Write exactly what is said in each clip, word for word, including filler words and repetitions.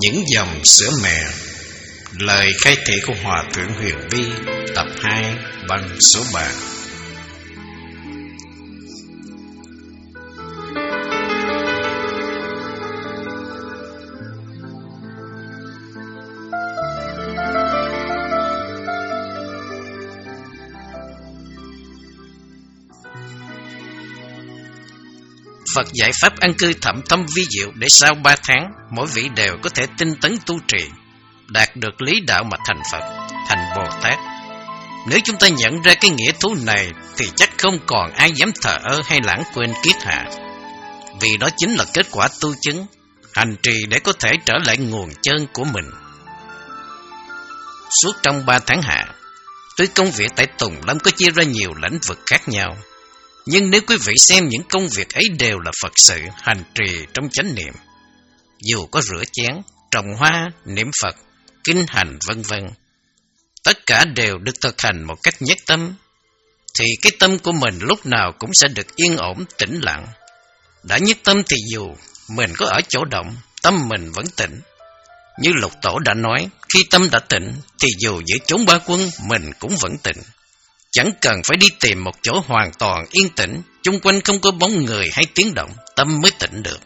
Những dòng sữa mẹ. Lời khai thị của Hòa Thượng Huyền Vi, tập hai, băng số ba. Phật dạy pháp an cư thậm thâm vi diệu để sau ba tháng, mỗi vị đều có thể tinh tấn tu trì, đạt được lý đạo mà thành Phật, thành Bồ Tát. Nếu chúng ta nhận ra cái nghĩa thú này thì chắc không còn ai dám thờ ơ hay lãng quên kiết hạ. Vì đó chính là kết quả tu chứng, hành trì để có thể trở lại nguồn chân của mình. Suốt trong ba tháng hạ, tuy công việc tại Tùng Lâm có chia ra nhiều lĩnh vực khác nhau, nhưng nếu quý vị xem những công việc ấy đều là Phật sự, hành trì trong chánh niệm, dù có rửa chén, trồng hoa, niệm Phật, kinh hành vân vân, tất cả đều được thực hành một cách nhất tâm, thì cái tâm của mình lúc nào cũng sẽ được yên ổn, tĩnh lặng. Đã nhất tâm thì dù mình có ở chỗ động, tâm mình vẫn tĩnh. Như Lục Tổ đã nói, khi tâm đã tĩnh thì dù giữa chốn ba quân mình cũng vẫn tĩnh. Chẳng cần phải đi tìm một chỗ hoàn toàn yên tĩnh, chung quanh không có bóng người hay tiếng động, tâm mới tĩnh được.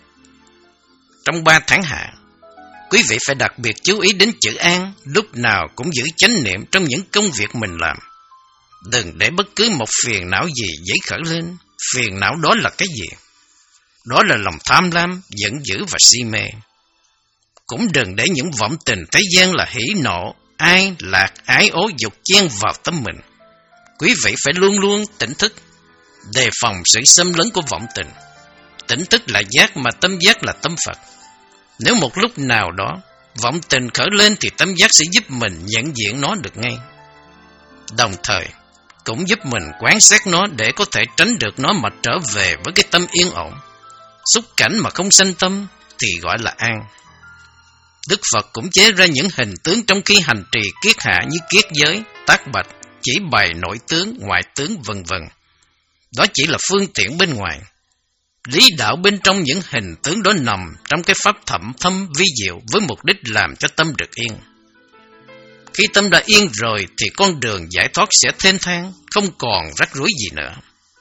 Trong ba tháng hạ, quý vị phải đặc biệt chú ý đến chữ an, lúc nào cũng giữ chánh niệm trong những công việc mình làm. Đừng để bất cứ một phiền não gì dấy khởi lên. Phiền não đó là cái gì? Đó là lòng tham lam, giận dữ và si mê. Cũng đừng để những vọng tình thế gian là hỉ nộ, ai, lạc, ái ố dục chen vào tâm mình. Quý vị phải luôn luôn tỉnh thức, đề phòng sự xâm lấn của vọng tình. Tỉnh thức là giác, mà tâm giác là tâm Phật. Nếu một lúc nào đó vọng tình khởi lên thì tâm giác sẽ giúp mình nhận diện nó được ngay. Đồng thời cũng giúp mình quan sát nó để có thể tránh được nó mà trở về với cái tâm yên ổn. Xúc cảnh mà không sanh tâm thì gọi là an. Đức Phật cũng chế ra những hình tướng trong khi hành trì kiết hạ như kiết giới, tác bạch, chỉ bày nội tướng, ngoại tướng vân vân. Đó chỉ là phương tiện bên ngoài. Lý đạo bên trong những hình tướng đó nằm trong cái pháp thậm thâm vi diệu với mục đích làm cho tâm được yên. Khi tâm đã yên rồi thì con đường giải thoát sẽ thênh thang, không còn rắc rối gì nữa.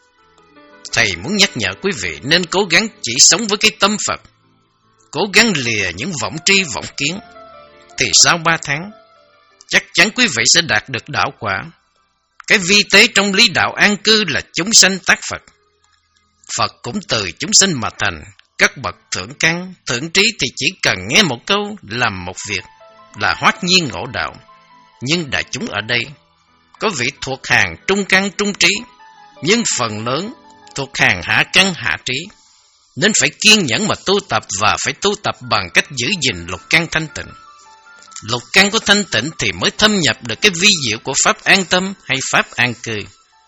Thầy muốn nhắc nhở quý vị nên cố gắng chỉ sống với cái tâm Phật, cố gắng lìa những vọng tri vọng kiến, thì sau ba tháng chắc chắn quý vị sẽ đạt được đạo quả. Cái vi tế trong lý đạo an cư là chúng sanh tác Phật. Phật cũng từ chúng sanh mà thành. Các bậc thượng căn, thượng trí thì chỉ cần nghe một câu, làm một việc là hoát nhiên ngộ đạo. Nhưng đại chúng ở đây có vị thuộc hàng trung căn trung trí, nhưng phần lớn thuộc hàng hạ căn hạ trí, nên phải kiên nhẫn mà tu tập, và phải tu tập bằng cách giữ gìn lục căn thanh tịnh. Lục căn có thanh tịnh thì mới thâm nhập được cái vi diệu của pháp an tâm hay pháp an cư.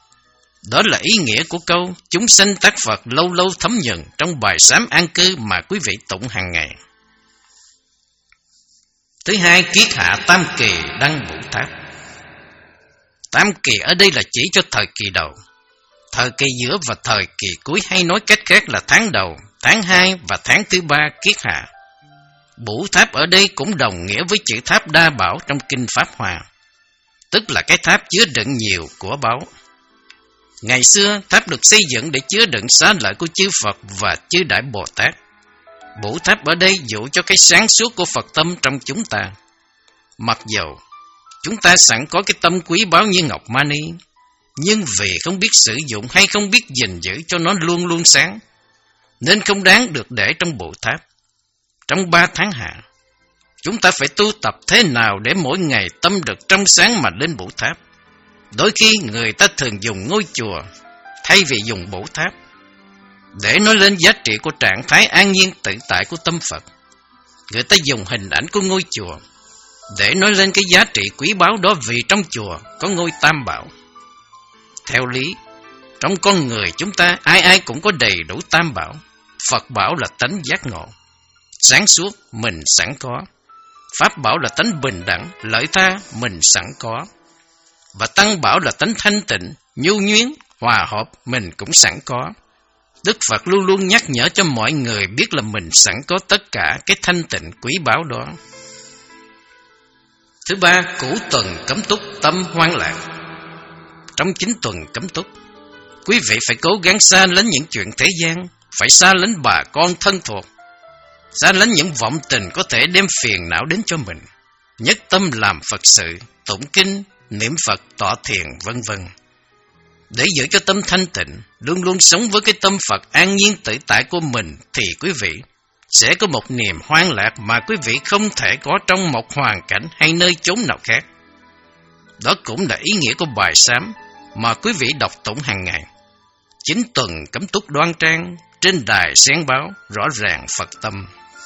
Đó là ý nghĩa của câu chúng sanh tác Phật lâu lâu thấm nhuần trong bài sám an cư mà quý vị tụng hàng ngày. Thứ hai, kiết hạ tam kỳ đăng Vũ Tháp. Tam kỳ ở đây là chỉ cho thời kỳ đầu, thời kỳ giữa và thời kỳ cuối, hay nói cách khác là tháng đầu, tháng hai và tháng thứ ba kiết hạ. Bửu tháp ở đây cũng đồng nghĩa với chữ tháp đa bảo trong kinh Pháp Hoa, tức là cái tháp chứa đựng nhiều của báu. Ngày xưa tháp được xây dựng để chứa đựng xá lợi của chư Phật và chư Đại Bồ Tát. Bửu tháp ở đây dụ cho cái sáng suốt của Phật tâm trong chúng ta. Mặc dầu chúng ta sẵn có cái tâm quý báu như ngọc mani, nhưng vì không biết sử dụng hay không biết gìn giữ cho nó luôn luôn sáng, nên không đáng được để trong bửu tháp. Trong ba tháng hạ, chúng ta phải tu tập thế nào để mỗi ngày tâm được trong sáng mà lên bửu tháp. Đôi khi người ta thường dùng ngôi chùa thay vì dùng bửu tháp để nói lên giá trị của trạng thái an nhiên tự tại của tâm Phật. Người ta dùng hình ảnh của ngôi chùa để nói lên cái giá trị quý báu đó, vì trong chùa có ngôi tam bảo. Theo lý, trong con người chúng ta ai ai cũng có đầy đủ tam bảo. Phật bảo là tánh giác ngộ, sáng suốt, mình sẵn có. Pháp bảo là tánh bình đẳng, lợi tha, mình sẵn có. Và tăng bảo là tánh thanh tịnh, nhu nhuyến, hòa hợp, mình cũng sẵn có. Đức Phật luôn luôn nhắc nhở cho mọi người biết là mình sẵn có tất cả cái thanh tịnh quý báu đó. Thứ ba, cũ tuần cấm túc, tâm hoang lạc. Trong chín tuần cấm túc, quý vị phải cố gắng xa lánh những chuyện thế gian, phải xa lánh bà con thân thuộc, xa lánh những vọng tình có thể đem phiền não đến cho mình, nhất tâm làm Phật sự, tụng kinh, niệm Phật, tọa thiền, vân vân. Để giữ cho tâm thanh tịnh, luôn luôn sống với cái tâm Phật an nhiên tự tại của mình, thì quý vị sẽ có một niềm hoan lạc mà quý vị không thể có trong một hoàn cảnh hay nơi chốn nào khác. Đó cũng là ý nghĩa của bài sám mà quý vị đọc tụng hàng ngày. Chín tuần cấm túc đoan trang, trên đài sen báo, rõ ràng Phật tâm.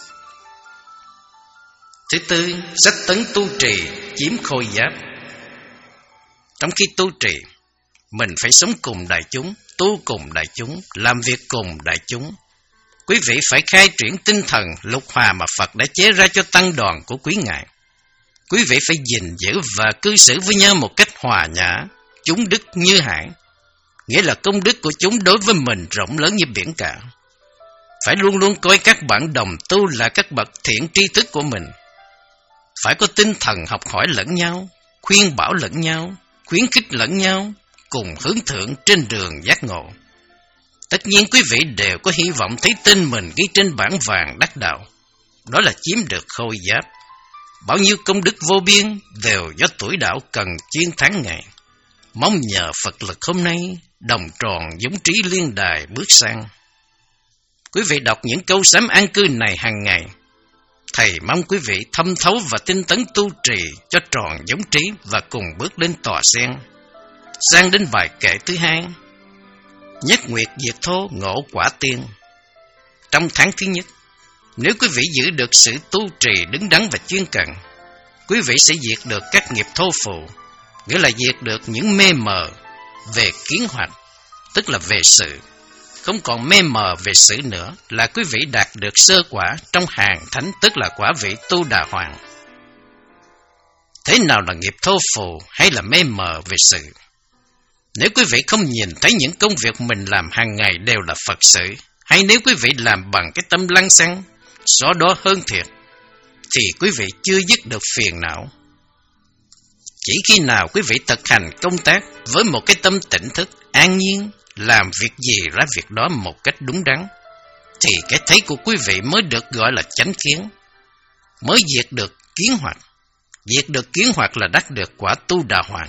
Thứ tư, sách tấn tu trì, chiếm khôi giáp. Trong khi tu trì, mình phải sống cùng đại chúng, tu cùng đại chúng, làm việc cùng đại chúng. Quý vị phải khai triển tinh thần lục hòa mà Phật đã chế ra cho tăng đoàn của quý ngài. Quý vị phải gìn giữ và cư xử với nhau một cách hòa nhã, chúng đức như hải, nghĩa là công đức của chúng đối với mình rộng lớn như biển cả. Phải luôn luôn coi các bạn đồng tu là các bậc thiện tri thức của mình. Phải có tinh thần học hỏi lẫn nhau, khuyên bảo lẫn nhau, khuyến khích lẫn nhau, cùng hướng thượng trên đường giác ngộ. Tất nhiên quý vị đều có hy vọng thấy tên mình ghi trên bảng vàng đắc đạo, đó là chiếm được khôi giáp. Bao nhiêu công đức vô biên đều do tuổi đạo cần chiến thắng ngày. Mong nhờ Phật lực hôm nay, đồng tròn giống trí liên đài bước sang. Quý vị đọc những câu sám an cư này hàng ngày. Thầy mong quý vị thâm thấu và tinh tấn tu trì cho tròn giống trí và cùng bước lên tòa sen. Sang đến bài kệ thứ hai. Nhất nguyệt diệt thô ngộ quả tiên. Trong tháng thứ nhất, nếu quý vị giữ được sự tu trì đứng đắn và chuyên cần, quý vị sẽ diệt được các nghiệp thô phụ, nghĩa là diệt được những mê mờ về kiến hoạch, tức là về sự. Không còn mê mờ về sự nữa là quý vị đạt được sơ quả trong hàng thánh, tức là quả vị tu đà hoàng. Thế nào là nghiệp thô phụ hay là mê mờ về sự? Nếu quý vị không nhìn thấy những công việc mình làm hàng ngày đều là Phật sự, hay nếu quý vị làm bằng cái tâm lăng xăng, xó đó hơn thiệt, thì quý vị chưa dứt được phiền não. Chỉ khi nào quý vị thực hành công tác với một cái tâm tỉnh thức, an nhiên, làm việc gì ra việc đó một cách đúng đắn, thì cái thấy của quý vị mới được gọi là chánh kiến, mới diệt được kiến hoạch. Diệt được kiến hoạch là đắc được quả tu đà hoàng.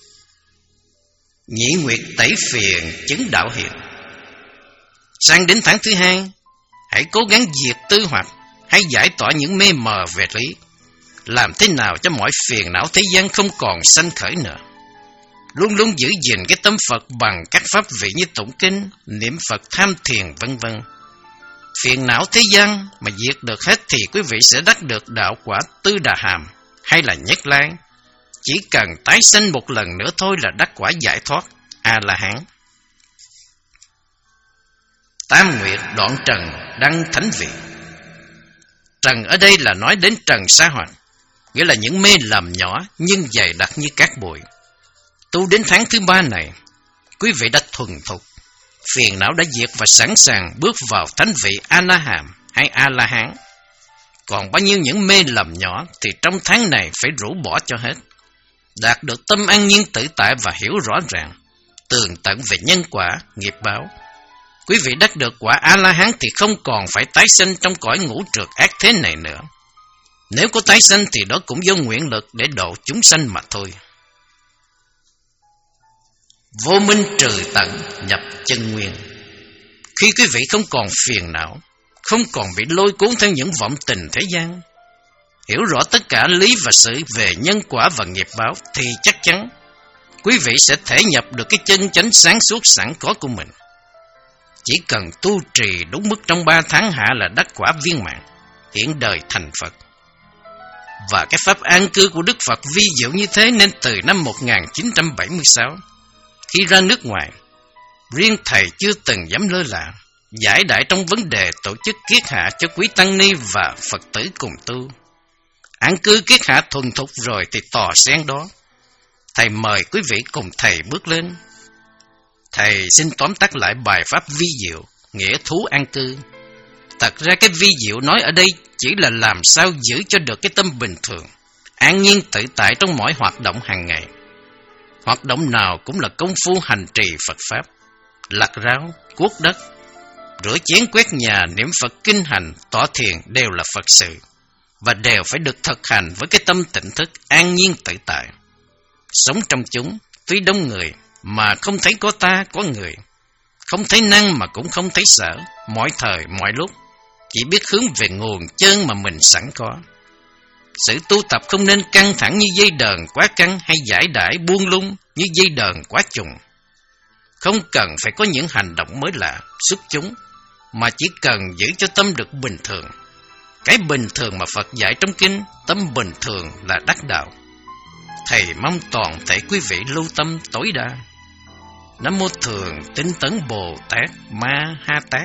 Nhị nguyệt tẩy phiền chứng đạo hiền. Sang đến tháng thứ hai, hãy cố gắng diệt tư hoạch, hãy giải tỏa những mê mờ về lý, làm thế nào cho mọi phiền não thế gian không còn sanh khởi nữa. Luôn luôn giữ gìn cái tâm Phật bằng các pháp vị như tụng kinh, niệm Phật, tham thiền, vân vân. Phiền não thế gian mà diệt được hết thì quý vị sẽ đắc được đạo quả tư đà hàm hay là nhất lai. Chỉ cần tái sanh một lần nữa thôi là đắc quả giải thoát A-la-hán. Tam nguyệt đoạn trần đăng thánh vị. Trần ở đây là nói đến trần sa hoạch, nghĩa là những mê lầm nhỏ nhưng dày đặc như cát bụi. Tu đến tháng thứ ba này, quý vị đã thuần thục, phiền não đã diệt và sẵn sàng bước vào thánh vị A-la-hàm hay A-la-hán. Còn bao nhiêu những mê lầm nhỏ thì trong tháng này phải rũ bỏ cho hết. Đạt được tâm an nhiên tự tại và hiểu rõ ràng, tường tận về nhân quả, nghiệp báo. Quý vị đắc được quả A-la-hán thì không còn phải tái sanh trong cõi ngũ trượt ác thế này nữa. Nếu có tái sanh thì đó cũng do nguyện lực để độ chúng sanh mà thôi. Vô minh trừ tận nhập chân nguyên. Khi quý vị không còn phiền não, không còn bị lôi cuốn theo những vọng tình thế gian, hiểu rõ tất cả lý và sự về nhân quả và nghiệp báo, thì chắc chắn quý vị sẽ thể nhập được cái chân chánh sáng suốt sẵn có của mình. Chỉ cần tu trì đúng mức trong ba tháng hạ là đắc quả viên mãn, hiện đời thành Phật. Và cái pháp an cư của Đức Phật vi diệu như thế nên từ năm một nghìn chín trăm bảy mươi sáu, khi ra nước ngoài, riêng thầy chưa từng dám lơ là, giải đãi trong vấn đề tổ chức kiết hạ cho quý tăng ni và Phật tử cùng tu. An cư kiết hạ thuần thục rồi thì tòa sen đó, thầy mời quý vị cùng thầy bước lên. Thầy xin tóm tắt lại bài pháp vi diệu, nghĩa thú an cư. Thật ra cái vi diệu nói ở đây chỉ là làm sao giữ cho được cái tâm bình thường, an nhiên tự tại trong mọi hoạt động hàng ngày. Hoạt động nào cũng là công phu hành trì Phật Pháp. Lặt rau, cuốc đất, rửa chén quét nhà, niệm Phật kinh hành, tọa thiền đều là Phật sự, và đều phải được thực hành với cái tâm tỉnh thức an nhiên tự tại. Sống trong chúng, tuy đông người, mà không thấy có ta, có người, không thấy năng mà cũng không thấy sở, mọi thời, mọi lúc, chỉ biết hướng về nguồn chân mà mình sẵn có. Sự tu tập không nên căng thẳng như dây đờn quá căng, hay giải đãi buông lung như dây đờn quá trùng. Không cần phải có những hành động mới lạ, xuất chúng, mà chỉ cần giữ cho tâm được bình thường. Cái bình thường mà Phật dạy trong kinh, tâm bình thường là đắc đạo. Thầy mong toàn thể quý vị lưu tâm tối đa. Nam mô Thường Tinh Tấn Bồ Tát Ma Ha Tát.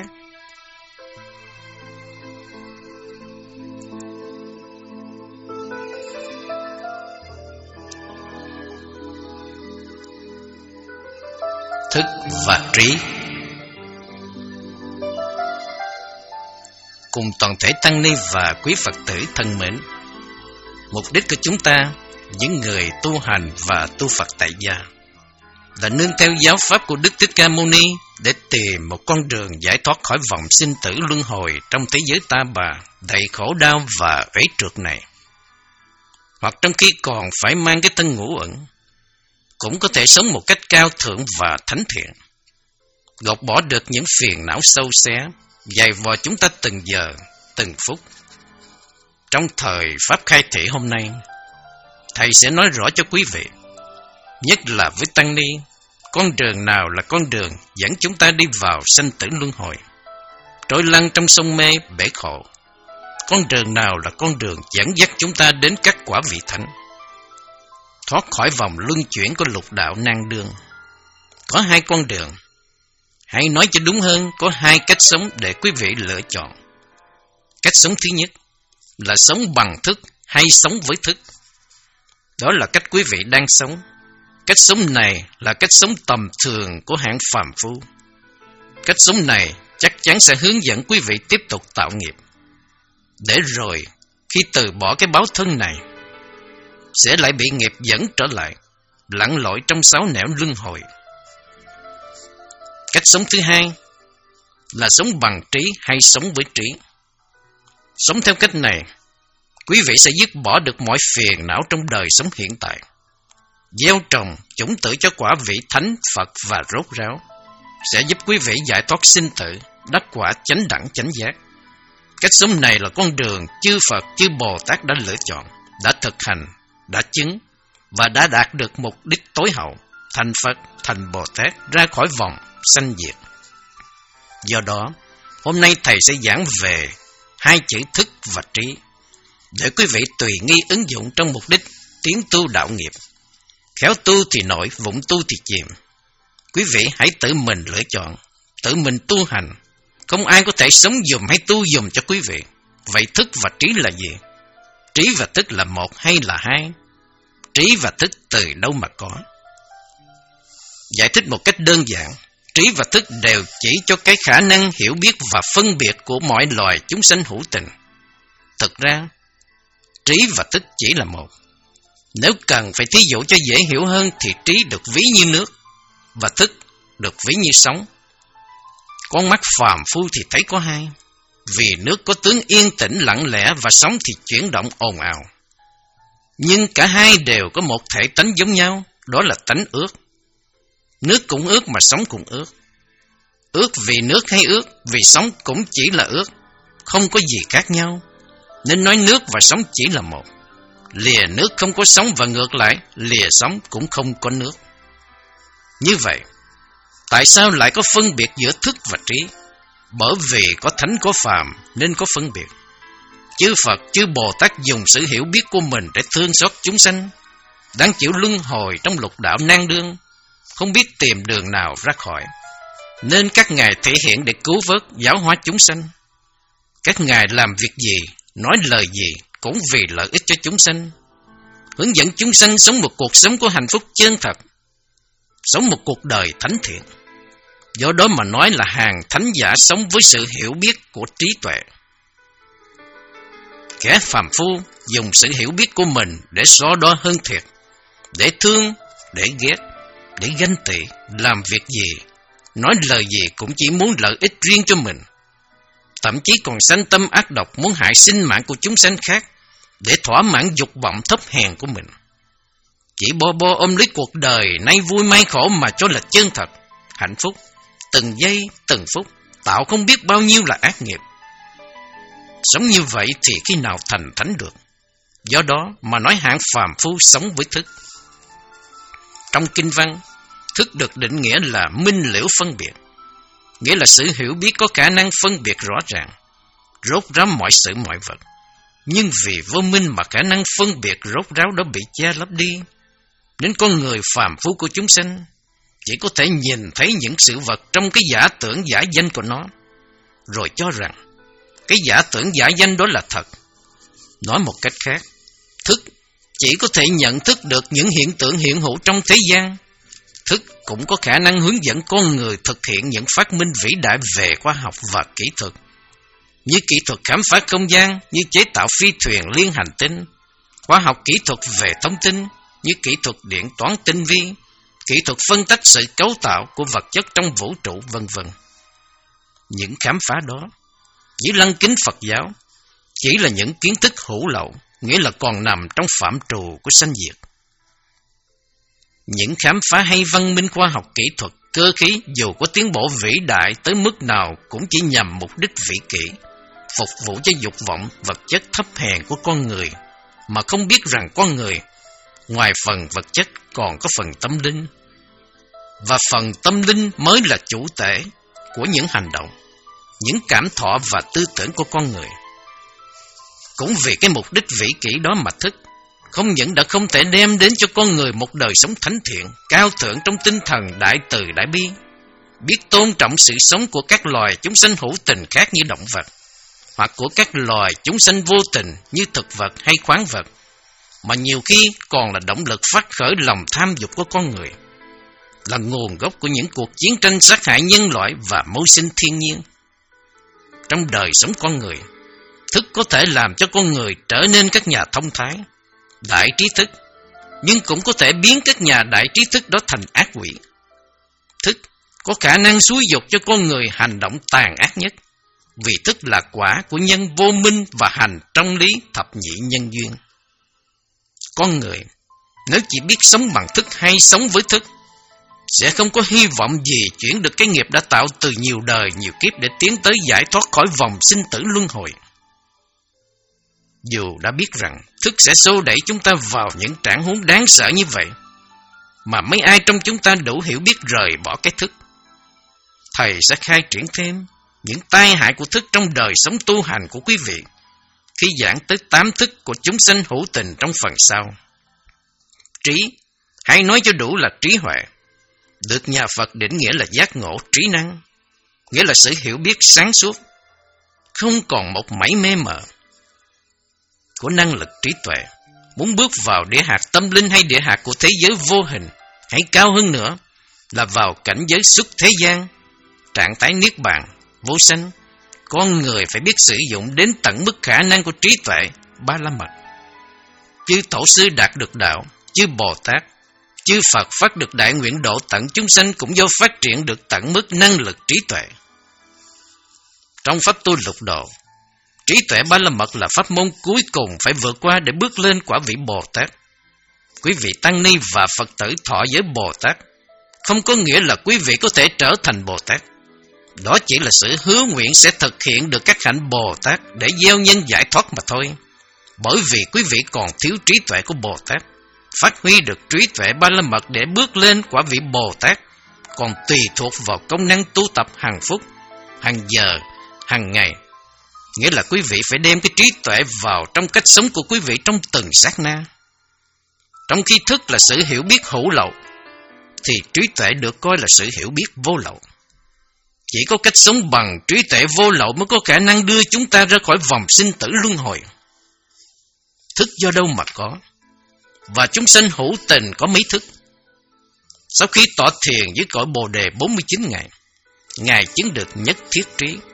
Thức và trí. Cùng toàn thể tăng ni và quý Phật tử thân mến, mục đích của chúng ta, những người tu hành và tu Phật tại gia, là nương theo giáo pháp của Đức Thích Ca Mâu Ni để tìm một con đường giải thoát khỏi vòng sinh tử luân hồi trong thế giới ta bà đầy khổ đau và uế trượt này. Hoặc trong khi còn phải mang cái thân ngũ ẩn, cũng có thể sống một cách cao thượng và thánh thiện, gột bỏ được những phiền não sâu xé dày vò chúng ta từng giờ, từng phút. Trong thời Pháp khai thị hôm nay, Thầy sẽ nói rõ cho quý vị, nhất là với tăng ni, con đường nào là con đường dẫn chúng ta đi vào sanh tử luân hồi, trôi lăn trong sông mê bể khổ. Con đường nào là con đường dẫn dắt chúng ta đến các quả vị thánh, thoát khỏi vòng luân chuyển của lục đạo nan đương. Có hai con đường, hay nói cho đúng hơn, có hai cách sống để quý vị lựa chọn. Cách sống thứ nhất là sống bằng thức hay sống với thức. Đó là cách quý vị đang sống. Cách sống này là cách sống tầm thường của hạng phàm phu. Cách sống này chắc chắn sẽ hướng dẫn quý vị tiếp tục tạo nghiệp, để rồi khi từ bỏ cái báo thân này, sẽ lại bị nghiệp dẫn trở lại, lặn lội trong sáu nẻo luân hồi. Cách sống thứ hai là sống bằng trí hay sống với trí. Sống theo cách này, quý vị sẽ dứt bỏ được mọi phiền não trong đời sống hiện tại, gieo trồng chủng tử cho quả vị thánh Phật và rốt ráo, sẽ giúp quý vị giải thoát sinh tử, đắc quả chánh đẳng chánh giác. Cách sống này là con đường chư Phật, chư Bồ Tát đã lựa chọn, đã thực hành, đã chứng và đã đạt được mục đích tối hậu, thành Phật, thành Bồ Tát, ra khỏi vòng sanh diệt. Do đó, hôm nay Thầy sẽ giảng về hai chữ thức và trí, để quý vị tùy nghi ứng dụng trong mục đích tiến tu đạo nghiệp. Khéo tu thì nổi, vụng tu thì chìm. Quý vị hãy tự mình lựa chọn, tự mình tu hành. Không ai có thể sống dùm hay tu dùm cho quý vị. Vậy thức và trí là gì? Trí và thức là một hay là hai? Trí và thức từ đâu mà có? Giải thích một cách đơn giản, trí và thức đều chỉ cho cái khả năng hiểu biết và phân biệt của mọi loài chúng sanh hữu tình. Thực ra, trí và thức chỉ là một. Nếu cần phải thí dụ cho dễ hiểu hơn thì trí được ví như nước và thức được ví như sóng. Con mắt phàm phu thì thấy có hai, vì nước có tướng yên tĩnh lặng lẽ và sóng thì chuyển động ồn ào. Nhưng cả hai đều có một thể tánh giống nhau, đó là tánh ướt. Nước cũng ướt mà sóng cũng ướt. Ướt vì nước hay ướt vì sóng cũng chỉ là ướt, không có gì khác nhau. Nên nói nước và sóng chỉ là một. Lìa nước không có sóng và ngược lại, lìa sóng cũng không có nước. Như vậy, tại sao lại có phân biệt giữa thức và trí? Bởi vì có thánh có phàm nên có phân biệt. Chư Phật, chư Bồ Tát dùng sự hiểu biết của mình để thương xót chúng sanh đang chịu luân hồi trong lục đạo nan đương, không biết tìm đường nào ra khỏi, nên các ngài thể hiện để cứu vớt, giáo hóa chúng sanh. Các ngài làm việc gì, nói lời gì cũng vì lợi ích cho chúng sanh, hướng dẫn chúng sanh sống một cuộc sống của hạnh phúc chân thật, sống một cuộc đời thánh thiện. Do đó mà nói là hàng thánh giả sống với sự hiểu biết của trí tuệ. Kẻ phàm phu dùng sự hiểu biết của mình để so đo hơn thiệt, để thương, để ghét, để ganh tị, làm việc gì, nói lời gì cũng chỉ muốn lợi ích riêng cho mình. Thậm chí còn sanh tâm ác độc muốn hại sinh mạng của chúng sanh khác để thỏa mãn dục vọng thấp hèn của mình. Chỉ bo bo ôm lấy cuộc đời nay vui may khổ mà cho là chân thật, hạnh phúc, từng giây, từng phút, tạo không biết bao nhiêu là ác nghiệp. Sống như vậy thì khi nào thành thánh được? Do đó mà nói hạng phàm phu sống với thức. Trong kinh văn, thức được định nghĩa là minh liễu phân biệt, nghĩa là sự hiểu biết có khả năng phân biệt rõ ràng, rốt ráo mọi sự mọi vật. Nhưng vì vô minh mà khả năng phân biệt rốt ráo đó bị che lấp đi, nên con người phàm phu của chúng sanh chỉ có thể nhìn thấy những sự vật trong cái giả tưởng giả danh của nó, rồi cho rằng cái giả tưởng giả danh đó là thật. Nói một cách khác, thức chỉ có thể nhận thức được những hiện tượng hiện hữu trong thế gian. Thức cũng có khả năng hướng dẫn con người thực hiện những phát minh vĩ đại về khoa học và kỹ thuật, như kỹ thuật khám phá không gian, như chế tạo phi thuyền liên hành tinh, khoa học kỹ thuật về thông tin, như kỹ thuật điện toán tinh vi, kỹ thuật phân tách sự cấu tạo của vật chất trong vũ trụ, vân vân. Những khám phá đó, dưới lăng kính Phật giáo, chỉ là những kiến thức hữu lậu, nghĩa là còn nằm trong phạm trù của sanh diệt. Những khám phá hay văn minh khoa học kỹ thuật, cơ khí dù có tiến bộ vĩ đại tới mức nào cũng chỉ nhằm mục đích vĩ kỷ, phục vụ cho dục vọng vật chất thấp hèn của con người, mà không biết rằng con người ngoài phần vật chất còn có phần tâm linh, và phần tâm linh mới là chủ thể của những hành động, những cảm thọ và tư tưởng của con người. Cũng vì cái mục đích vĩ kỷ đó mà thức không những đã không thể đem đến cho con người một đời sống thánh thiện, cao thượng trong tinh thần đại từ đại bi, biết tôn trọng sự sống của các loài chúng sanh hữu tình khác như động vật, hoặc của các loài chúng sanh vô tình như thực vật hay khoáng vật, mà nhiều khi còn là động lực phát khởi lòng tham dục của con người, là nguồn gốc của những cuộc chiến tranh sát hại nhân loại và mưu sinh thiên nhiên. Trong đời sống con người, thức có thể làm cho con người trở nên các nhà thông thái, đại trí thức, nhưng cũng có thể biến các nhà đại trí thức đó thành ác quỷ. Thức có khả năng xúi dục cho con người hành động tàn ác nhất, vì thức là quả của nhân vô minh và hành trong lý thập nhị nhân duyên. Con người nếu chỉ biết sống bằng thức hay sống với thức, sẽ không có hy vọng gì chuyển được cái nghiệp đã tạo từ nhiều đời nhiều kiếp để tiến tới giải thoát khỏi vòng sinh tử luân hồi. Dù đã biết rằng thức sẽ xô đẩy chúng ta vào những trạng huống đáng sợ như vậy, mà mấy ai trong chúng ta đủ hiểu biết rời bỏ cái thức. Thầy sẽ khai triển thêm những tai hại của thức trong đời sống tu hành của quý vị khi giảng tới tám thức của chúng sanh hữu tình trong phần sau. Trí, hay nói cho đủ là trí huệ, được nhà Phật định nghĩa là giác ngộ trí năng, nghĩa là sự hiểu biết sáng suốt, không còn một mảy mê mờ. Của năng lực trí tuệ, muốn bước vào địa hạt tâm linh hay địa hạt của thế giới vô hình, hay cao hơn nữa là vào cảnh giới xuất thế gian, trạng thái niết bàn, vô sanh, con người phải biết sử dụng đến tận mức khả năng của trí tuệ ba la mật. Chư Tổ sư đạt được đạo, chư Bồ Tát, chư Phật phát được đại nguyện độ tận chúng sanh cũng do phát triển được tận mức năng lực trí tuệ. Trong pháp tu lục độ, trí tuệ ba la mật là pháp môn cuối cùng phải vượt qua để bước lên quả vị Bồ Tát. Quý vị tăng ni và Phật tử thọ giới Bồ Tát không có nghĩa là quý vị có thể trở thành Bồ Tát. Đó chỉ là sự hứa nguyện sẽ thực hiện được các hạnh Bồ Tát để gieo nhân giải thoát mà thôi. Bởi vì quý vị còn thiếu trí tuệ của Bồ Tát, phát huy được trí tuệ ba la mật để bước lên quả vị Bồ Tát còn tùy thuộc vào công năng tu tập hàng phút, hàng giờ, hàng ngày. Nghĩa là quý vị phải đem cái trí tuệ vào trong cách sống của quý vị trong từng sát na. Trong khi thức là sự hiểu biết hữu lậu, thì trí tuệ được coi là sự hiểu biết vô lậu. Chỉ có cách sống bằng trí tuệ vô lậu mới có khả năng đưa chúng ta ra khỏi vòng sinh tử luân hồi. Thức do đâu mà có? Và chúng sanh hữu tình có mấy thức? Sau khi tọa thiền với cõi Bồ Đề bốn mươi chín ngày, Ngài chứng được nhất thiết trí.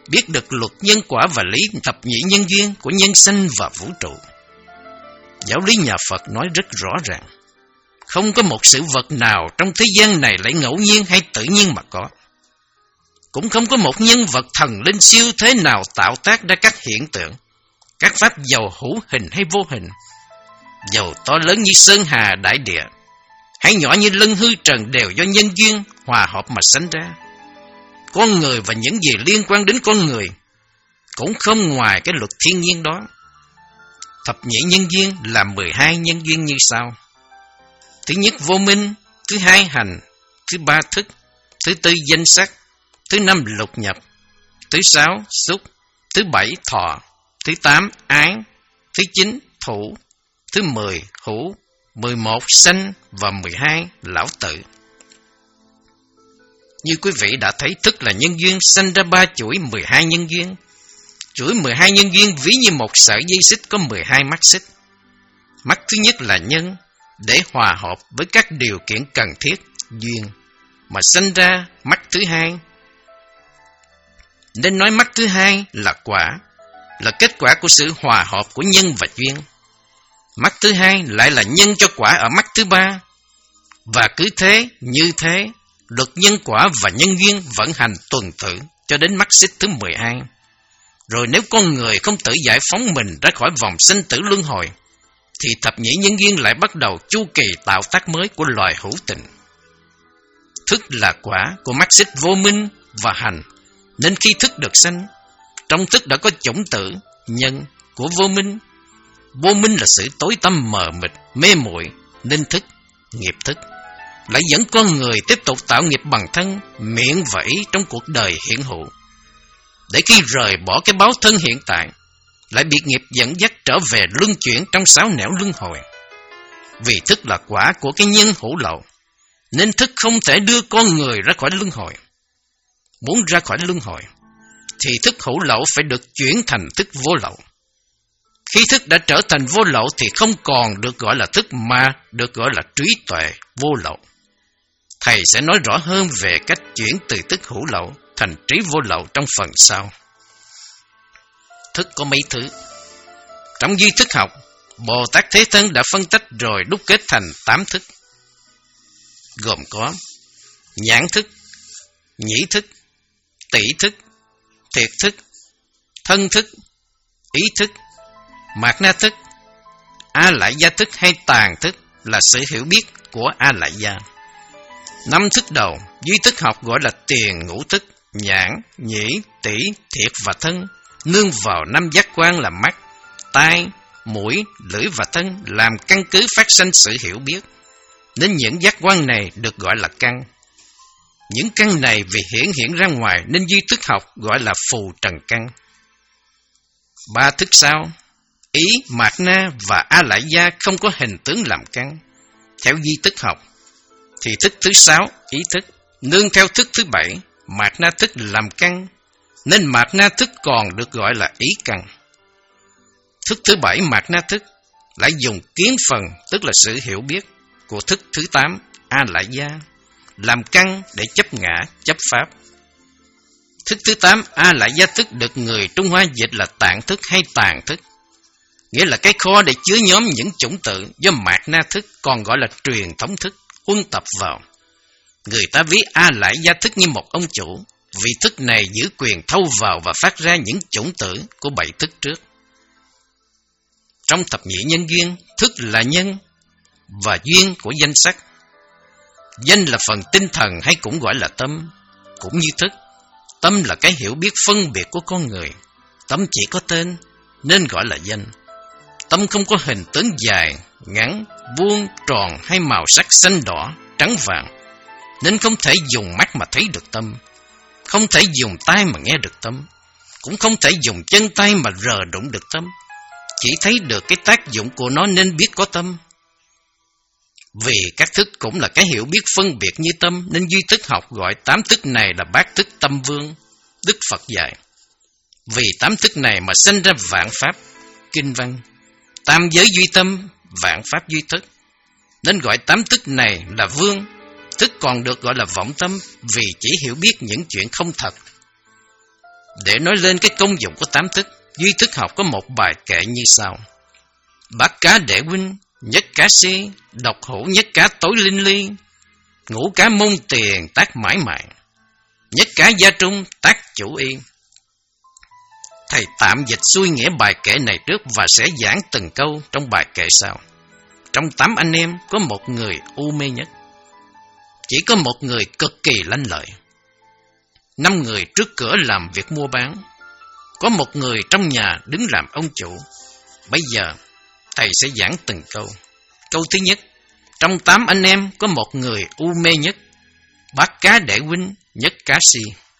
biết được luật nhân quả và lý thập nhị nhân duyên của nhân sanh và vũ trụ. Giáo lý nhà Phật nói rất rõ ràng, không có một sự vật nào trong thế gian này lại ngẫu nhiên hay tự nhiên mà có. Cũng không có một nhân vật thần linh siêu thế nào tạo tác ra các hiện tượng, các pháp dầu hữu hình hay vô hình, dầu to lớn như sơn hà đại địa, hay nhỏ như lân hư trần đều do nhân duyên hòa hợp mà sanh ra. Con người và những gì liên quan đến con người cũng không ngoài cái luật thiên nhiên đó. Thập nhị nhân duyên là mười hai nhân duyên như sau. Thứ nhất vô minh, thứ hai hành, thứ ba thức, thứ tư danh sắc, thứ năm lục nhập, thứ sáu xúc, thứ bảy thọ, thứ tám ái, thứ chín thủ, thứ mười hữu, mười một sanh và mười hai lão tử. Như quý vị đã thấy, thức là nhân duyên sanh ra ba chuỗi mười hai nhân duyên. Chuỗi mười hai nhân duyên ví như một sợi dây xích có mười hai mắt xích. Mắt thứ nhất là nhân, để hòa hợp với các điều kiện cần thiết, duyên, mà sanh ra mắt thứ hai. Nên nói mắt thứ hai là quả, là kết quả của sự hòa hợp của nhân và duyên. Mắt thứ hai lại là nhân cho quả ở mắt thứ ba. Và cứ thế, như thế, luật nhân quả và nhân duyên vận hành tuần tự cho đến mắt xích thứ mười hai. Rồi nếu con người không tự giải phóng mình ra khỏi vòng sinh tử luân hồi, thì thập nhị nhân duyên lại bắt đầu chu kỳ tạo tác mới của loài hữu tình. Thức là quả của mắt xích vô minh và hành, nên khi thức được sanh, trong thức đã có chủng tử, nhân của vô minh. Vô minh là sự tối tăm mờ mịt, mê muội, nên thức, nghiệp thức lại dẫn con người tiếp tục tạo nghiệp bằng thân, miệng và ý trong cuộc đời hiện hữu. Để khi rời bỏ cái báo thân hiện tại, lại bị nghiệp dẫn dắt trở về luân chuyển trong sáu nẻo luân hồi. Vì thức là quả của cái nhân hữu lậu, nên thức không thể đưa con người ra khỏi luân hồi. Muốn ra khỏi luân hồi, thì thức hữu lậu phải được chuyển thành thức vô lậu. Khi thức đã trở thành vô lậu thì không còn được gọi là thức mà được gọi là trí tuệ vô lậu. Thầy sẽ nói rõ hơn về cách chuyển từ thức hữu lậu thành trí vô lậu trong phần sau. Thức có mấy thứ. Trong duy thức học, Bồ Tát Thế Thân đã phân tách rồi đúc kết thành tám thức, gồm có nhãn thức, nhĩ thức, tỷ thức, thiệt thức, thân thức, ý thức, mạt na thức. A lại gia thức hay tàn thức là sự hiểu biết của A lại gia. Năm thức đầu duy thức học gọi là tiền ngũ thức, nhãn, nhĩ, tỷ, thiệt và thân, nương vào năm giác quan là mắt, tai, mũi, lưỡi và thân làm căn cứ phát sinh sự hiểu biết. Nên những giác quan này được gọi là căn. Những căn này vì hiển hiện ra ngoài nên duy thức học gọi là phù trần căn. Ba thức sau, ý, mạt na và a lại gia không có hình tướng làm căn. Theo duy thức học, thì thức thứ sáu, ý thức, nương theo thức thứ bảy, mạt na thức làm căn, nên mạt na thức còn được gọi là ý căn. Thức thứ bảy, mạt na thức, lại dùng kiến phần, tức là sự hiểu biết, của thức thứ tám, a lại gia, làm căn để chấp ngã, chấp pháp. Thức thứ tám, a lại gia thức được người Trung Hoa dịch là tạng thức hay tàn thức, nghĩa là cái kho để chứa nhóm những chủng tự do mạt na thức còn gọi là truyền thống thức huân tập vào. Người ta ví a lại gia thức như một ông chủ, vì thức này giữ quyền thâu vào và phát ra những chủng tử của bảy thức trước. Trong thập nhị nhân duyên, thức là nhân và duyên của danh sắc. Danh là phần tinh thần hay cũng gọi là tâm, cũng như thức. Tâm là cái hiểu biết phân biệt của con người. Tâm chỉ có tên nên gọi là danh. Tâm không có hình tướng dài, ngắn, vuông, tròn hay màu sắc xanh đỏ, trắng vàng, nên không thể dùng mắt mà thấy được tâm, không thể dùng tai mà nghe được tâm, cũng không thể dùng chân tay mà rờ đụng được tâm. Chỉ thấy được cái tác dụng của nó nên biết có tâm. Vì các thức cũng là cái hiểu biết phân biệt như tâm, nên duy thức học gọi tám thức này là bát thức tâm vương. Đức Phật dạy, vì tám thức này mà sinh ra vạn pháp, kinh văn, tam giới duy tâm, vạn pháp duy thức, nên gọi tám thức này là vương. Thức còn được gọi là vọng tâm, vì chỉ hiểu biết những chuyện không thật. Để nói lên cái công dụng của tám thức, duy thức học có một bài kệ như sau: bát cá đệ huynh, nhất cá si, độc hữu nhất cá tối linh ly, ngũ cá môn tiền tác mãi mại, nhất cá gia trung tác chủ y. Thầy tạm dịch xuôi nghĩa bài kệ này trước và sẽ giảng từng câu trong bài kệ sau. Trong tám anh em có một người u mê nhất, chỉ có một người cực kỳ lanh lợi. Năm người trước cửa làm việc mua bán, có một người trong nhà đứng làm ông chủ. Bây giờ thầy sẽ giảng từng câu. Câu thứ nhất: trong tám anh em có một người u mê nhất, bát cá đệ huynh, nhất cá si.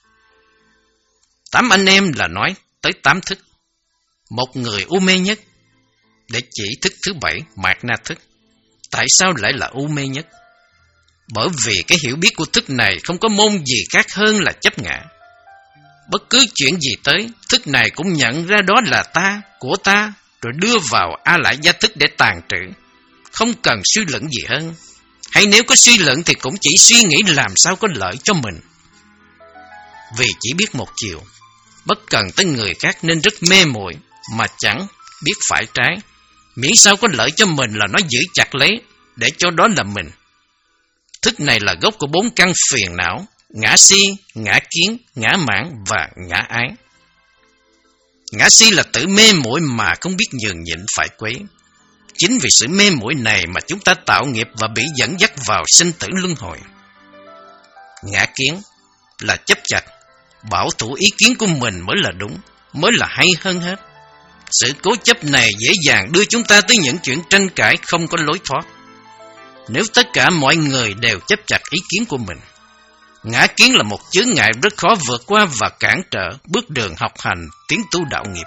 Tám anh em là nói tới tám thức. Một người u mê nhất để chỉ thức thứ bảy, mạt na thức. Tại sao lại là u mê nhất? Bởi vì cái hiểu biết của thức này không có môn gì khác hơn là chấp ngã. Bất cứ chuyện gì tới, thức này cũng nhận ra đó là ta, của ta, rồi đưa vào a lại gia thức để tàn trữ. Không cần suy luận gì hơn. Hay nếu có suy luận thì cũng chỉ suy nghĩ làm sao có lợi cho mình. Vì chỉ biết một chiều, bất cần tới người khác nên rất mê muội mà chẳng biết phải trái. Miễn sao có lợi cho mình là nó giữ chặt lấy, để cho đó là mình. Thức này là gốc của bốn căn phiền não: ngã si, ngã kiến, ngã mãn và ngã ái. Ngã si là tự mê muội mà không biết nhường nhịn phải quấy. Chính vì sự mê muội này mà chúng ta tạo nghiệp và bị dẫn dắt vào sinh tử luân hồi. Ngã kiến là chấp chặt, bảo thủ ý kiến của mình mới là đúng, mới là hay hơn hết. Sự cố chấp này dễ dàng đưa chúng ta tới những chuyện tranh cãi không có lối thoát. Nếu tất cả mọi người đều chấp chặt ý kiến của mình, ngã kiến là một chướng ngại rất khó vượt qua và cản trở bước đường học hành, tiến tu đạo nghiệp.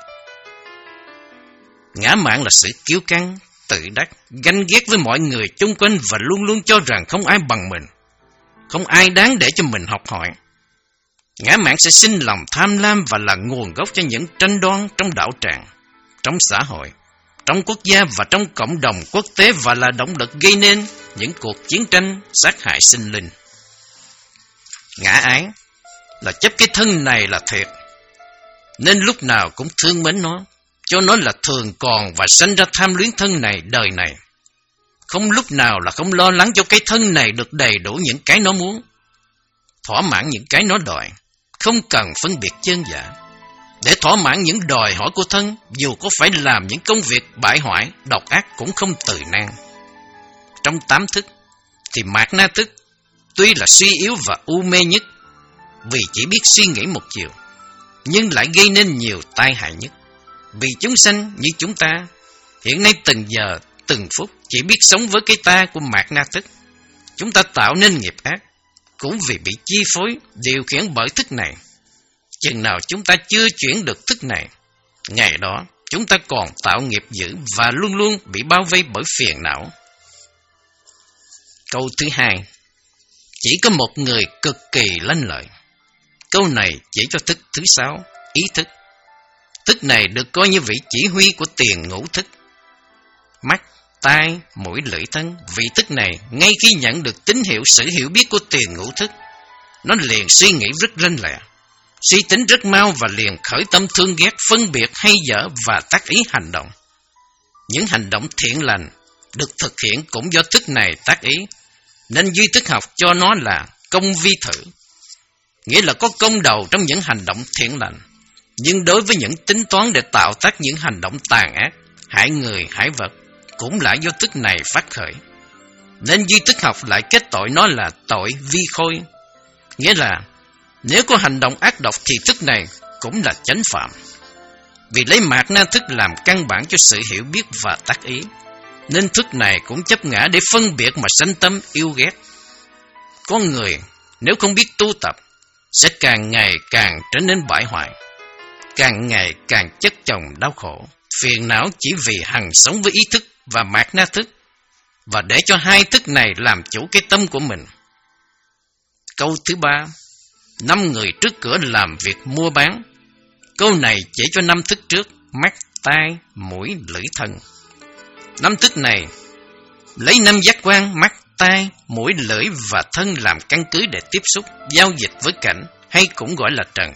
Ngã mạn là sự kiêu căng, tự đắc, ganh ghét với mọi người chung quanh và luôn luôn cho rằng không ai bằng mình, không ai đáng để cho mình học hỏi. Ngã mạn sẽ sinh lòng tham lam và là nguồn gốc cho những tranh đoan trong đạo tràng, trong xã hội, trong quốc gia và trong cộng đồng quốc tế, và là động lực gây nên những cuộc chiến tranh sát hại sinh linh. Ngã ái là chấp cái thân này là thiệt, nên lúc nào cũng thương mến nó, cho nó là thường còn và sanh ra tham luyến thân này đời này. Không lúc nào là không lo lắng cho cái thân này được đầy đủ những cái nó muốn, thỏa mãn những cái nó đòi, không cần phân biệt chân giả. Để thỏa mãn những đòi hỏi của thân, dù có phải làm những công việc bại hoại, độc ác cũng không từ nan. Trong tám thức thì mạt na thức tuy là suy yếu và u mê nhất, vì chỉ biết suy nghĩ một chiều, nhưng lại gây nên nhiều tai hại nhất. Vì chúng sanh như chúng ta hiện nay từng giờ từng phút chỉ biết sống với cái ta của mạt na thức, chúng ta tạo nên nghiệp ác cũng vì bị chi phối, điều khiển bởi thức này. Chừng nào chúng ta chưa chuyển được thức này, ngày đó chúng ta còn tạo nghiệp dữ và luôn luôn bị bao vây bởi phiền não. Câu thứ hai: chỉ có một người cực kỳ lanh lợi. Câu này chỉ cho thức thứ sáu, ý thức. Thức này được coi như vị chỉ huy của tiền ngũ thức: mắt, tai, mũi, lưỡi, thân. Vị thức này ngay khi nhận được tín hiệu sự hiểu biết của tiền ngũ thức, nó liền suy nghĩ rất lanh lẹ, suy tính rất mau và liền khởi tâm thương ghét, phân biệt hay dở và tác ý hành động. Những hành động thiện lành được thực hiện cũng do thức này tác ý, nên duy thức học cho nó là công vi thử, nghĩa là có công đầu trong những hành động thiện lành. Nhưng đối với những tính toán để tạo tác những hành động tàn ác, hại người, hại vật, cũng lại do thức này phát khởi, nên duy thức học lại kết tội nó là tội vi khôi, nghĩa là nếu có hành động ác độc thì thức này cũng là chánh phạm. Vì lấy mạt na thức làm căn bản cho sự hiểu biết và tác ý, nên thức này cũng chấp ngã để phân biệt mà sanh tâm yêu ghét. Con người nếu không biết tu tập sẽ càng ngày càng trở nên bại hoại, càng ngày càng chất chồng đau khổ, phiền não chỉ vì hằng sống với ý thức và mạt na thức, và để cho hai thức này làm chủ cái tâm của mình. Câu thứ ba: năm người trước cửa làm việc mua bán. Câu này chỉ cho năm thức trước: mắt, tai, mũi, lưỡi, thân. Năm thức này lấy năm giác quan mắt, tai, mũi, lưỡi và thân làm căn cứ để tiếp xúc, giao dịch với cảnh, hay cũng gọi là trần,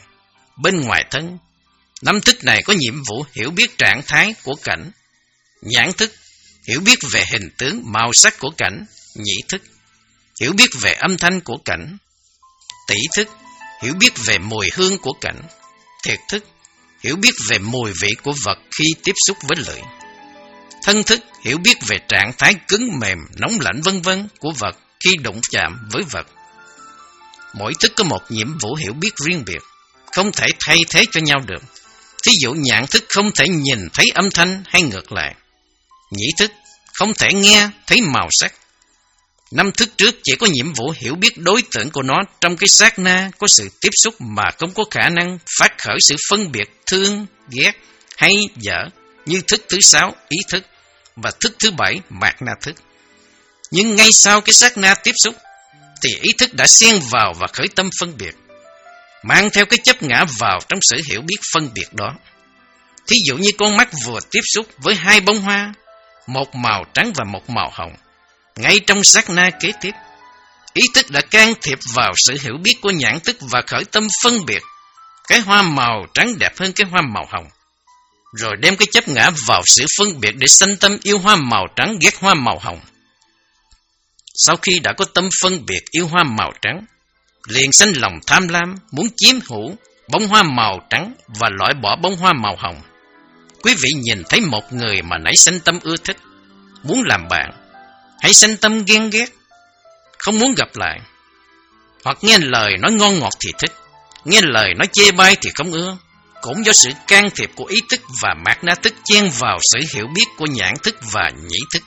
bên ngoài thân. Năm thức này có nhiệm vụ hiểu biết trạng thái của cảnh. Nhãn thức hiểu biết về hình tướng, màu sắc của cảnh. Nhĩ thức hiểu biết về âm thanh của cảnh. Tỷ thức hiểu biết về mùi hương của cảnh. Thiệt thức hiểu biết về mùi vị của vật khi tiếp xúc với lưỡi. Thân thức hiểu biết về trạng thái cứng mềm, nóng lạnh vân vân của vật khi đụng chạm với vật. Mỗi thức có một nhiệm vụ hiểu biết riêng biệt, không thể thay thế cho nhau được. Thí dụ nhãn thức không thể nhìn thấy âm thanh hay ngược lại. Nhĩ thức không thể nghe thấy màu sắc. Năm thức trước chỉ có nhiệm vụ hiểu biết đối tượng của nó trong cái sát na có sự tiếp xúc mà không có khả năng phát khởi sự phân biệt thương, ghét hay dở như thức thứ sáu, ý thức, và thức thứ bảy, mạt na thức. Nhưng ngay sau cái sát na tiếp xúc thì ý thức đã xen vào và khởi tâm phân biệt, mang theo cái chấp ngã vào trong sự hiểu biết phân biệt đó. Thí dụ như con mắt vừa tiếp xúc với hai bông hoa, một màu trắng và một màu hồng. Ngay trong sát na kế tiếp, ý thức đã can thiệp vào sự hiểu biết của nhãn thức và khởi tâm phân biệt cái hoa màu trắng đẹp hơn cái hoa màu hồng, rồi đem cái chấp ngã vào sự phân biệt để sanh tâm yêu hoa màu trắng, ghét hoa màu hồng. Sau khi đã có tâm phân biệt yêu hoa màu trắng, liền sanh lòng tham lam, muốn chiếm hữu bông hoa màu trắng và loại bỏ bông hoa màu hồng. Quý vị nhìn thấy một người mà nảy sanh tâm ưa thích, muốn làm bạn, hãy sanh tâm ghen ghét, không muốn gặp lại. Hoặc nghe lời nói ngon ngọt thì thích, nghe lời nói chê bai thì không ưa. Cũng do sự can thiệp của ý thức và mạt na thức chen vào sự hiểu biết của nhãn thức và nhĩ thức.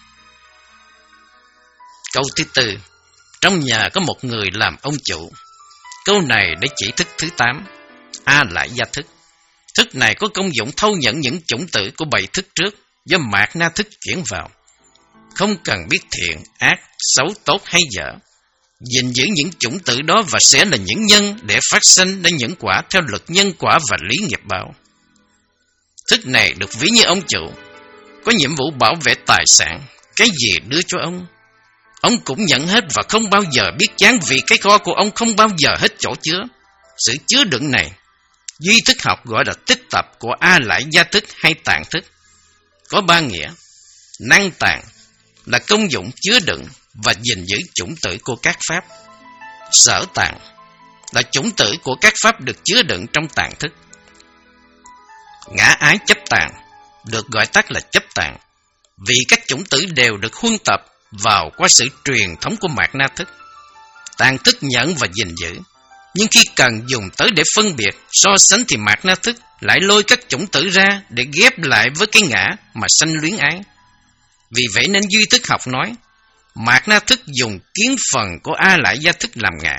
Câu thứ tư, trong nhà có một người làm ông chủ. Câu này để chỉ thức thứ tám, A lại gia thức. Thức này có công dụng thâu nhận những chủng tử của bảy thức trước do mạt na thức chuyển vào. Không cần biết thiện, ác, xấu, tốt hay dở, gìn giữ những chủng tử đó và sẽ là những nhân để phát sinh đến những quả theo luật nhân quả và lý nghiệp báo. Thức này được ví như ông chủ, có nhiệm vụ bảo vệ tài sản, cái gì đưa cho ông, ông cũng nhận hết và không bao giờ biết chán vì cái kho của ông không bao giờ hết chỗ chứa. Sự chứa đựng này, duy thức học gọi là tích tập của A lại gia thức hay tạng thức. Có ba nghĩa: năng tạng là công dụng chứa đựng và gìn giữ chủng tử của các pháp. Sở tạng là chủng tử của các pháp được chứa đựng trong tạng thức. Ngã ái chấp tạng được gọi tắt là chấp tạng, vì các chủng tử đều được huân tập vào qua sự truyền thống của mạt na thức. Tạng thức nhận và gìn giữ, nhưng khi cần dùng tới để phân biệt, so sánh thì mạt na thức lại lôi các chủng tử ra để ghép lại với cái ngã mà sanh luyến ái. Vì vậy nên duy thức học nói, mạt na thức dùng kiến phần của A lại gia thức làm ngã.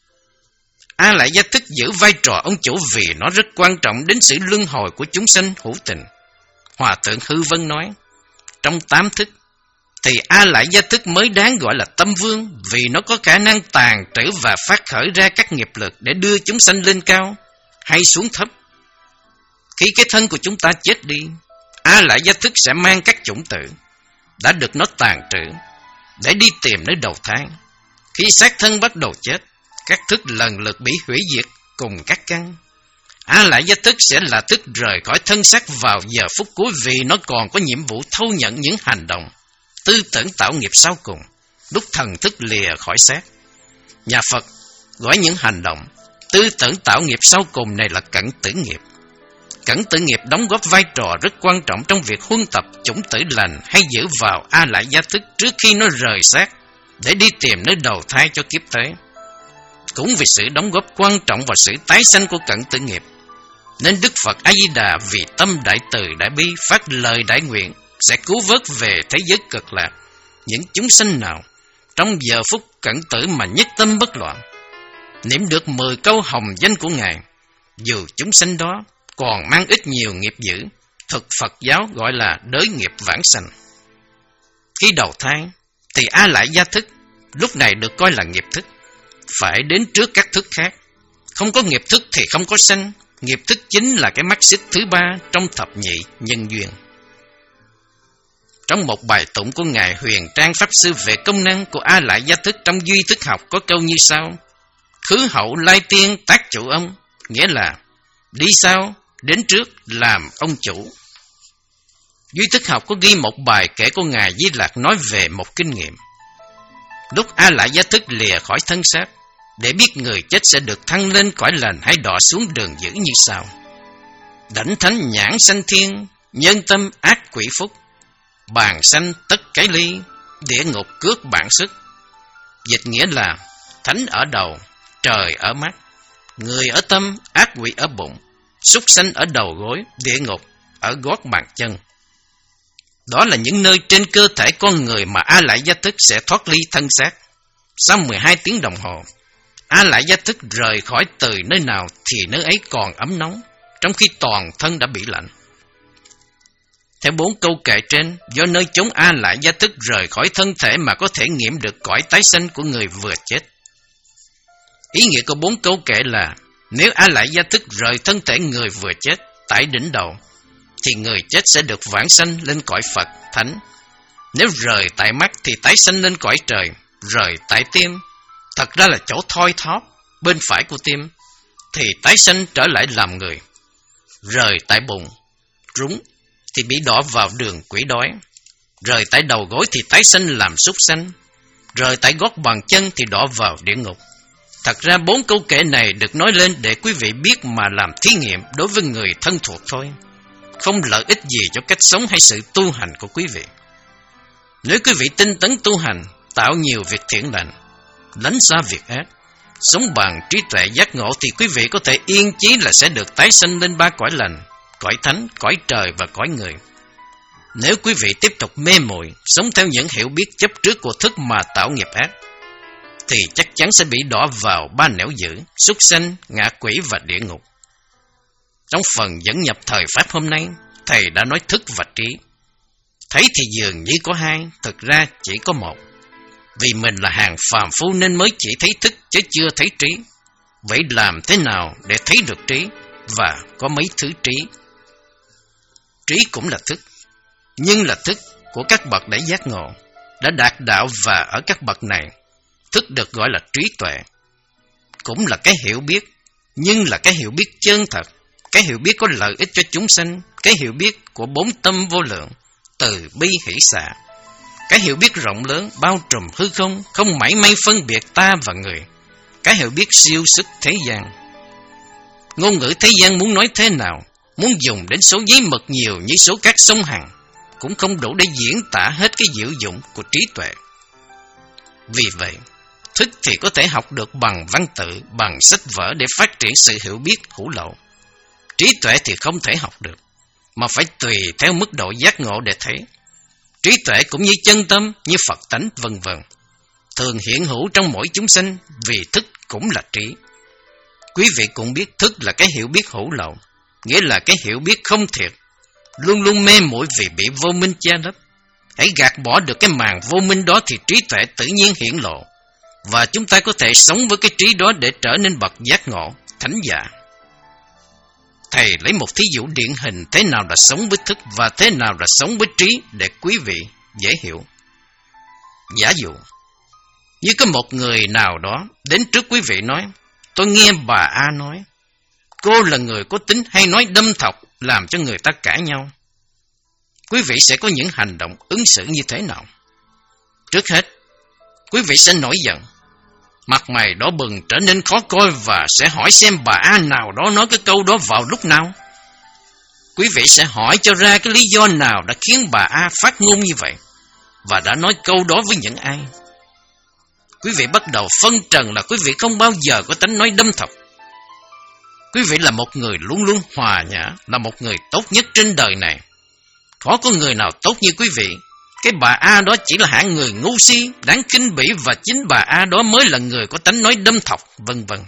A lại gia thức giữ vai trò ông chủ vì nó rất quan trọng đến sự luân hồi của chúng sanh hữu tình. Hòa thượng Hư Vân nói, trong tám thức thì A lại gia thức mới đáng gọi là tâm vương, vì nó có khả năng tàn trữ và phát khởi ra các nghiệp lực để đưa chúng sanh lên cao hay xuống thấp. Khi cái thân của chúng ta chết đi, A lại gia thức sẽ mang các chủng tử đã được nó tàn trữ để đi tìm nơi đầu thai. Khi xác thân bắt đầu chết, các thức lần lượt bị hủy diệt cùng các căn. A lại gia thức sẽ là thức rời khỏi thân xác vào giờ phút cuối, vì nó còn có nhiệm vụ thâu nhận những hành động, tư tưởng tạo nghiệp sau cùng lúc thần thức lìa khỏi xác. Nhà Phật gọi những hành động, tư tưởng tạo nghiệp sau cùng này là cẩn tử nghiệp. Cẩn tử nghiệp đóng góp vai trò rất quan trọng trong việc huân tập chủng tử lành hay giữ vào A lại gia thức trước khi nó rời xác để đi tìm nơi đầu thai cho kiếp tới. Cũng vì sự đóng góp quan trọng vào sự tái sanh của cẩn tử nghiệp, nên Đức Phật A Di Đà vì tâm đại từ đại bi phát lời đại nguyện sẽ cứu vớt về thế giới cực lạc những chúng sanh nào trong giờ phút cẩn tử mà nhất tâm bất loạn, niệm được mười câu hồng danh của Ngài, dù chúng sanh đó còn mang ít nhiều nghiệp dữ, thực Phật giáo gọi là đới nghiệp vãng sanh. Khi đầu thai thì A lại gia thức lúc này được coi là nghiệp thức, phải đến trước các thức khác. Không có nghiệp thức thì không có sanh. Nghiệp thức chính là cái mắt xích thứ ba trong thập nhị nhân duyên. Trong một bài tụng của Ngài Huyền Trang Pháp Sư về công năng của A lại gia thức trong duy thức học có câu như sau: khứ hậu lai tiên tác chủ ông, nghĩa là đi sau, đến trước, làm ông chủ. Duy Thức Học có ghi một bài kể của Ngài Di Lặc nói về một kinh nghiệm. Lúc A Lại Gia Thức lìa khỏi thân xác, để biết người chết sẽ được thăng lên cõi lành hay đọa xuống đường dữ như sau: đảnh thánh nhãn sanh thiên, nhân tâm ác quỷ phúc, bàn sanh tất cái ly, địa ngục cước bản sức. Dịch nghĩa là thánh ở đầu, trời ở mắt, người ở tâm, ác quỷ ở bụng, súc sanh ở đầu gối, địa ngục ở gót bàn chân. Đó là những nơi trên cơ thể con người mà A Lại Gia Thức sẽ thoát ly thân xác. Sau mười hai tiếng đồng hồ, A Lại Gia Thức rời khỏi từ nơi nào thì nơi ấy còn ấm nóng, trong khi toàn thân đã bị lạnh. Theo bốn câu kệ trên, do nơi chốn A Lại Gia Thức rời khỏi thân thể mà có thể nghiệm được cõi tái sanh của người vừa chết. Ý nghĩa của bốn câu kệ là, nếu A Lại Gia Thức rời thân thể người vừa chết tại đỉnh đầu, thì người chết sẽ được vãng sanh lên cõi Phật, Thánh. Nếu rời tại mắt thì tái sanh lên cõi trời. Rời tại tim, thật ra là chỗ thoi thóp bên phải của tim, thì tái sanh trở lại làm người. Rời tại bụng, rúng, thì bị đọa vào đường quỷ đói. Rời tại đầu gối thì tái sanh làm súc sanh. Rời tại gót bàn chân thì đọa vào địa ngục. Thật ra bốn câu kệ này được nói lên để quý vị biết mà làm thí nghiệm đối với người thân thuộc thôi, không lợi ích gì cho cách sống hay sự tu hành của quý vị. Nếu quý vị tinh tấn tu hành, tạo nhiều việc thiện lành, lánh xa việc ác, sống bằng trí tuệ giác ngộ, thì quý vị có thể yên chí là sẽ được tái sanh lên ba cõi lành, cõi thánh, cõi trời và cõi người. Nếu quý vị tiếp tục mê muội, sống theo những hiểu biết chấp trước của thức mà tạo nghiệp ác, thì chắc chắn sẽ bị đọa vào ba nẻo dữ, súc sanh, ngạ quỷ và địa ngục. Trong phần dẫn nhập thời Pháp hôm nay, Thầy đã nói thức và trí. Thấy thì dường như có hai, thực ra chỉ có một. Vì mình là hàng phàm phu nên mới chỉ thấy thức chứ chưa thấy trí. Vậy làm thế nào để thấy được trí? Và có mấy thứ trí? Trí cũng là thức, nhưng là thức của các bậc đã giác ngộ, đã đạt đạo, và ở các bậc này, thức được gọi là trí tuệ. Cũng là cái hiểu biết, nhưng là cái hiểu biết chân thật, cái hiểu biết có lợi ích cho chúng sanh, cái hiểu biết của bốn tâm vô lượng, từ bi hỷ xả, cái hiểu biết rộng lớn, bao trùm hư không, không mảy may phân biệt ta và người, cái hiểu biết siêu sức thế gian. Ngôn ngữ thế gian muốn nói thế nào, muốn dùng đến số giấy mực nhiều như số các sông Hằng, cũng không đủ để diễn tả hết cái diệu dụng của trí tuệ. Vì vậy, thức thì có thể học được bằng văn tự, bằng sách vở để phát triển sự hiểu biết hữu lậu. Trí tuệ thì không thể học được, mà phải tùy theo mức độ giác ngộ để thấy. Trí tuệ cũng như chân tâm, như Phật tánh vân vân, thường hiện hữu trong mỗi chúng sanh, vì thức cũng là trí. Quý vị cũng biết thức là cái hiểu biết hữu lậu, nghĩa là cái hiểu biết không thiệt, luôn luôn mê muội vì bị vô minh che lấp. Hãy gạt bỏ được cái màn vô minh đó thì trí tuệ tự nhiên hiển lộ, và chúng ta có thể sống với cái trí đó để trở nên bậc giác ngộ, thánh giả. Thầy lấy một thí dụ điển hình thế nào là sống với thức và thế nào là sống với trí để quý vị dễ hiểu. Giả dụ, như có một người nào đó đến trước quý vị nói: tôi nghe bà A nói, cô là người có tính hay nói đâm thọc, làm cho người ta cãi nhau. Quý vị sẽ có những hành động ứng xử như thế nào? Trước hết, quý vị sẽ nổi giận, mặt mày đỏ bừng trở nên khó coi, và sẽ hỏi xem bà A nào đó nói cái câu đó vào lúc nào. Quý vị sẽ hỏi cho ra cái lý do nào đã khiến bà A phát ngôn như vậy, và đã nói câu đó với những ai. Quý vị bắt đầu phân trần là quý vị không bao giờ có tánh nói đâm thọc. Quý vị là một người luôn luôn hòa nhã, là một người tốt nhất trên đời này. Khó có người nào tốt như quý vị. Cái bà A đó chỉ là hạng người ngu si, đáng khinh bỉ, và chính bà A đó mới là người có tánh nói đâm thọc, vân vân.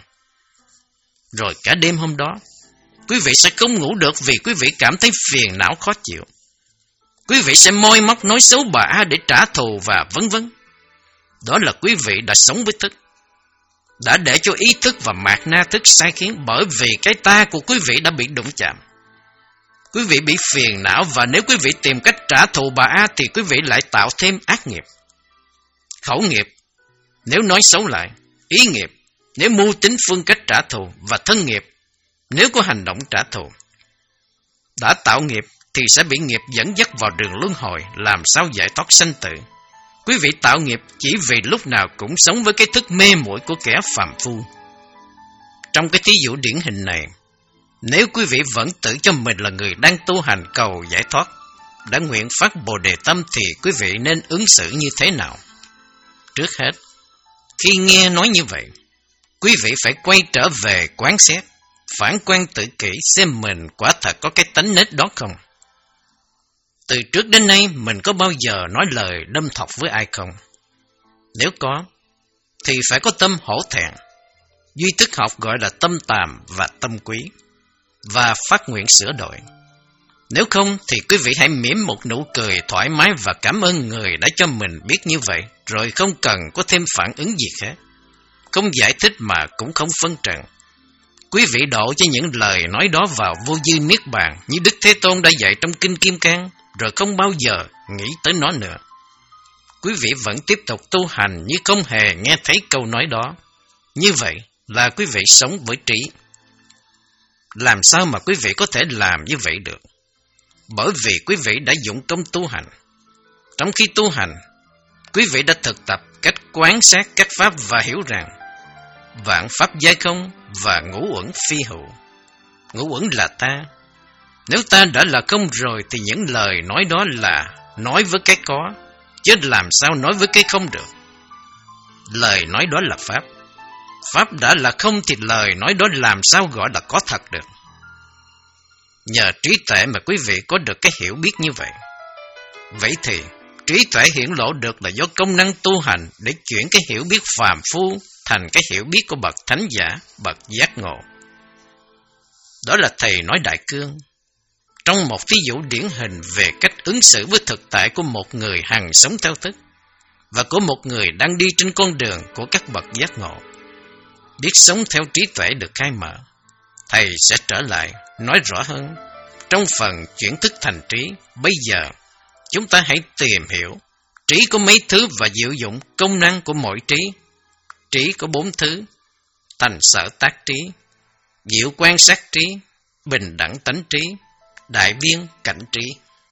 Rồi cả đêm hôm đó, quý vị sẽ không ngủ được vì quý vị cảm thấy phiền não khó chịu. Quý vị sẽ moi móc nói xấu bà A để trả thù và vân vân. Đó là quý vị đã sống với thức, đã để cho ý thức và mạt na thức sai khiến, bởi vì cái ta của quý vị đã bị đụng chạm. Quý vị bị phiền não, và nếu quý vị tìm cách trả thù bà A thì quý vị lại tạo thêm ác nghiệp. Khẩu nghiệp, nếu nói xấu lại; ý nghiệp, nếu mưu tính phương cách trả thù; và thân nghiệp, nếu có hành động trả thù. Đã tạo nghiệp thì sẽ bị nghiệp dẫn dắt vào đường luân hồi, làm sao giải thoát sanh tử. Quý vị tạo nghiệp chỉ vì lúc nào cũng sống với cái thức mê muội của kẻ phàm phu. Trong cái thí dụ điển hình này, nếu quý vị vẫn tự cho mình là người đang tu hành cầu giải thoát, đã nguyện phát Bồ Đề tâm, thì quý vị nên ứng xử như thế nào? Trước hết, khi nghe nói như vậy, quý vị phải quay trở về quán xét, phản quan tự kỷ xem mình quả thật có cái tánh nết đó không. Từ trước đến nay mình có bao giờ nói lời đâm thọc với ai không? Nếu có, thì phải có tâm hổ thẹn. Duy thức học gọi là tâm tàm và tâm quý, và phát nguyện sửa đổi. Nếu không thì quý vị hãy mỉm một nụ cười thoải mái và cảm ơn người đã cho mình biết như vậy, rồi không cần có thêm phản ứng gì khác. Không giải thích mà cũng không phân trần. Quý vị độ cho những lời nói đó vào vô dư niết bàn như Đức Thế Tôn đã dạy trong Kinh Kim Cang, rồi không bao giờ nghĩ tới nó nữa. Quý vị vẫn tiếp tục tu hành như không hề nghe thấy câu nói đó. Như vậy là quý vị sống với trí. Làm sao mà quý vị có thể làm như vậy được? Bởi vì quý vị đã dụng công tu hành. Trong khi tu hành, quý vị đã thực tập cách quan sát các pháp và hiểu rằng vạn pháp giai không và ngũ uẩn phi hữu. Ngũ uẩn là ta. Nếu ta đã là không rồi thì những lời nói đó là nói với cái có, chứ làm sao nói với cái không được. Lời nói đó là pháp. Pháp đã là không thì lời nói đó làm sao gọi là có thật được. Nhờ trí tuệ mà quý vị có được cái hiểu biết như vậy. Vậy thì trí tuệ hiển lộ được là do công năng tu hành để chuyển cái hiểu biết phàm phu thành cái hiểu biết của bậc thánh giả, bậc giác ngộ. Đó là thầy nói Đại Cương trong một ví dụ điển hình về cách ứng xử với thực tại của một người hằng sống theo thức và của một người đang đi trên con đường của các bậc giác ngộ. Biết sống theo trí tuệ được khai mở, thầy sẽ trở lại nói rõ hơn trong phần chuyển thức thành trí. Bây giờ chúng ta hãy tìm hiểu trí có mấy thứ và diệu dụng công năng của mỗi trí. Trí có bốn thứ: thành sở tác trí, diệu quan sát trí, bình đẳng tánh trí, đại biên cảnh trí.